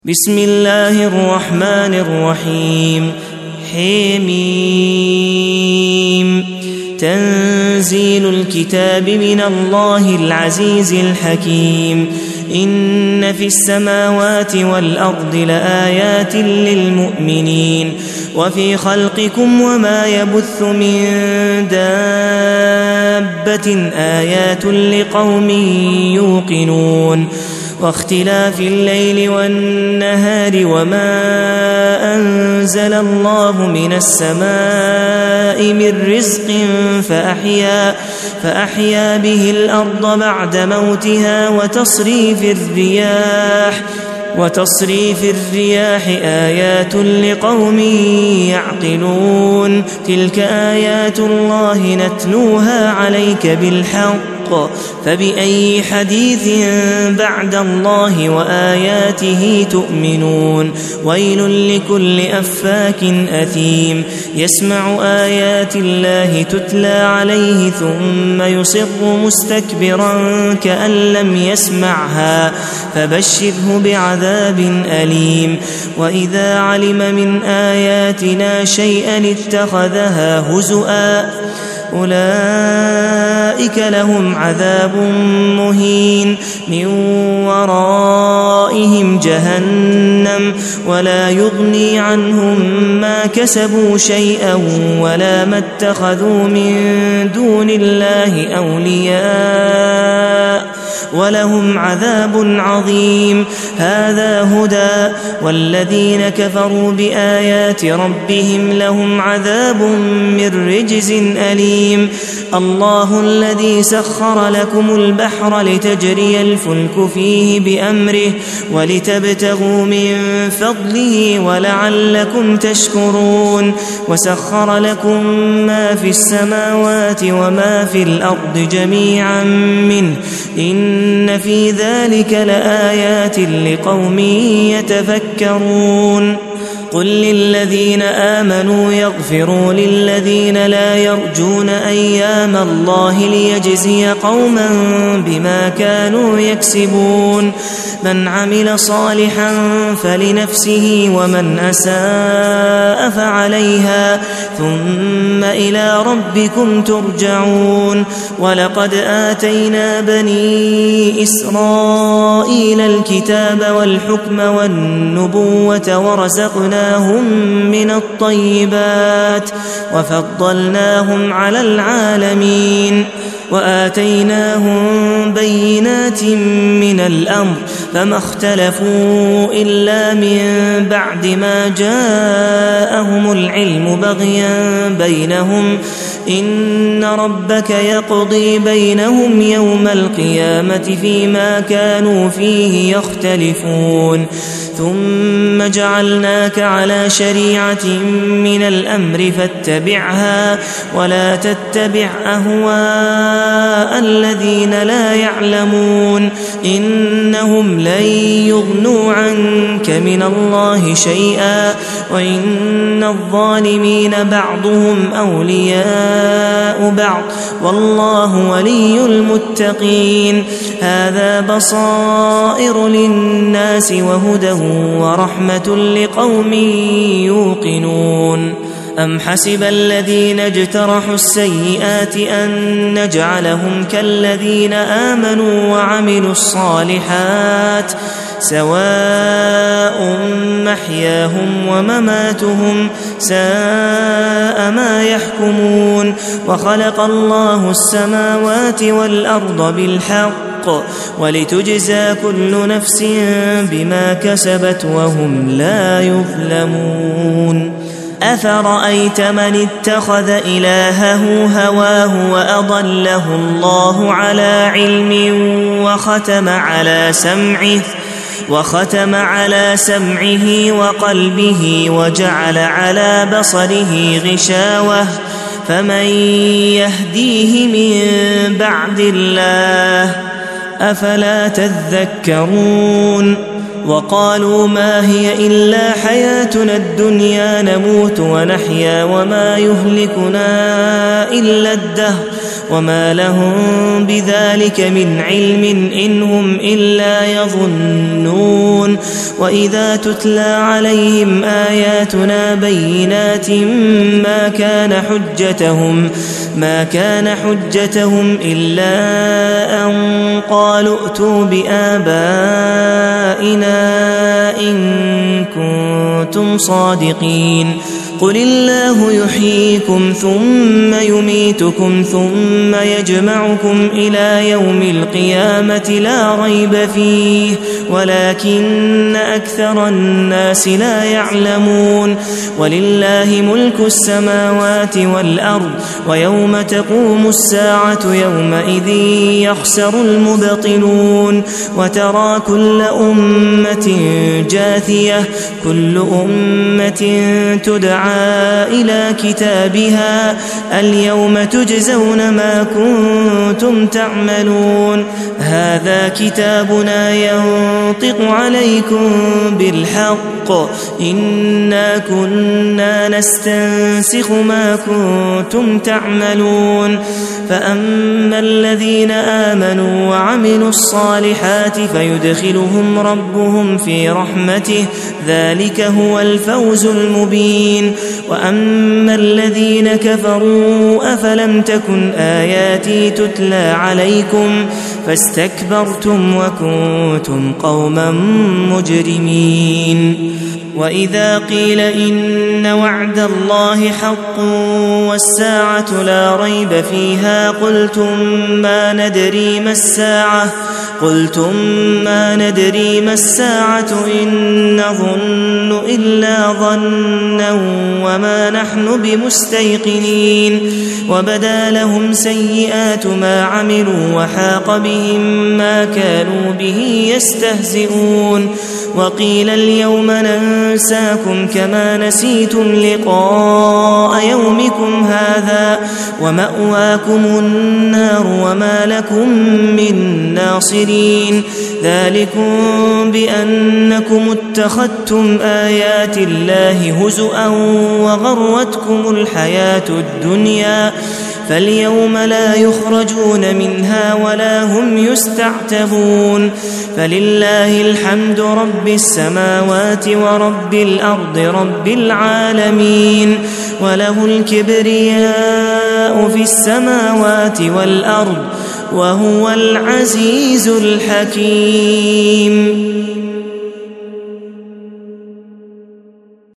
بسم الله الرحمن الرحيم حميم تنزيل الكتاب من الله العزيز الحكيم إن في السماوات والأرض لآيات للمؤمنين وفي خلقكم وما يبث من دابة آيات لقوم يوقنون واختلاف الليل والنهار وما أنزل الله من السماء من رزق فأحيا به الأرض بعد موتها وتصريف الرياح آيات لقوم يعقلون تلك آيات الله نتلوها عليك بالحق فبأي حديث بعد الله وآياته تؤمنون ويل لكل أفاك أثيم يسمع آيات الله تتلى عليه ثم يصر مستكبرا كأن لم يسمعها فبشره بعذاب أليم وإذا علم من آياتنا شيئا اتخذها هزؤا أولئك لهم عذاب مهين من ورائهم جهنم ولا يغني عنهم ما كسبوا شيئا ولا ما اتخذوا من دون الله أولياء ولهم عذاب عظيم هذا هدى والذين كفروا بآيات ربهم لهم عذاب من رجز أليم الله الذي سخر لكم البحر لتجري الفلك فيه بأمره ولتبتغوا من فضله ولعلكم تشكرون وسخر لكم ما في السماوات وما في الأرض جميعا منه إن في ذلك لآيات لقوم يتفكرون قل للذين آمنوا يغفروا للذين لا يرجون أيام الله ليجزي قوما بما كانوا يكسبون من عمل صالحا فلنفسه ومن أساء فعليها ثم إلى ربكم ترجعون ولقد آتينا بني إسرائيل الكتاب والحكم والنبوة ورزقناهم من الطيبات وفضلناهم على العالمين وآتيناهم بينات من الأمر فما اختلفوا إلا من بعد ما جاءهم العلم بغيا بينهم إن ربك يقضي بينهم يوم القيامة فيما كانوا فيه يختلفون ثم جعلناك على شريعة من الأمر فاتبعها ولا تتبع أهواء الذين لا يعلمون إنهم لن يغنوا عنك من الله شيئا وإن الظالمين بعضهم أولياء بعض والله ولي المتقين هذا بصائر للناس وهدى ورحمة لقوم يوقنون أم حسب الذين اجترحوا السيئات أن نجعلهم كالذين آمنوا وعملوا الصالحات سواء محياهم ومماتهم ساء ما يحكمون وخلق الله السماوات والأرض بالحق ولتجزى كل نفس بما كسبت وهم لا يظلمون أفرأيت من اتخذ إلهه هواه وأضله الله على علم وختم على سمعه وقلبه وجعل على بصره غشاوة فمن يهديه من بعد الله أفلا تذكرون وقالوا ما هي إلا حياتنا الدنيا نموت ونحيا وما يهلكنا إلا الدهر وما لهم بذلك من علم إن هم إلا يظنون وإذا تتلى عليهم آياتنا بينات ما كان حجتهم إلا أن قالوا ائتوا بآبائنا إن كنتم صادقين قل الله يحييكم ثم يميتكم ثم يجمعكم إلى يوم القيامة لا ريب فيه ولكن أكثر الناس لا يعلمون ولله ملك السماوات والأرض ويوم تقوم الساعة يومئذ يخسر المبطلون وترى كل أمة جاثية كل أمة تدعى إلى كتابها اليوم تجزون ما كنتم تعملون هذا كتابنا ينطق عليكم بالحق إنا كنا نستنسخ ما كنتم تعملون فأما الذين آمنوا وعملوا الصالحات فيدخلهم ربهم في رحمته ذلك هو الفوز المبين وأما الذين كفروا أفلم تكن آياتي تتلى عليكم فاستكبرتم وكنتم قوما مجرمين وإذا قيل إن وعد الله حق والساعة لا ريب فيها قلتم ما ندري ما الساعة إن نظن إلا ظنا وما نحن بمستيقنين وبدا لهم سيئات ما عملوا وحاق بهم ما كانوا به يستهزئون وقيل اليوم ننساكم كما نسيتم لقاء يومكم هذا ومأواكم النار وما لكم من ناصرين ذلكم بأنكم اتخذتم آيات الله هزؤا وغرتكم الحياة الدنيا فاليوم لا يخرجون منها ولا هم يستعتبون فلله الحمد رب السماوات ورب الأرض رب العالمين وله الكبرياء في السماوات والأرض وهو العزيز الحكيم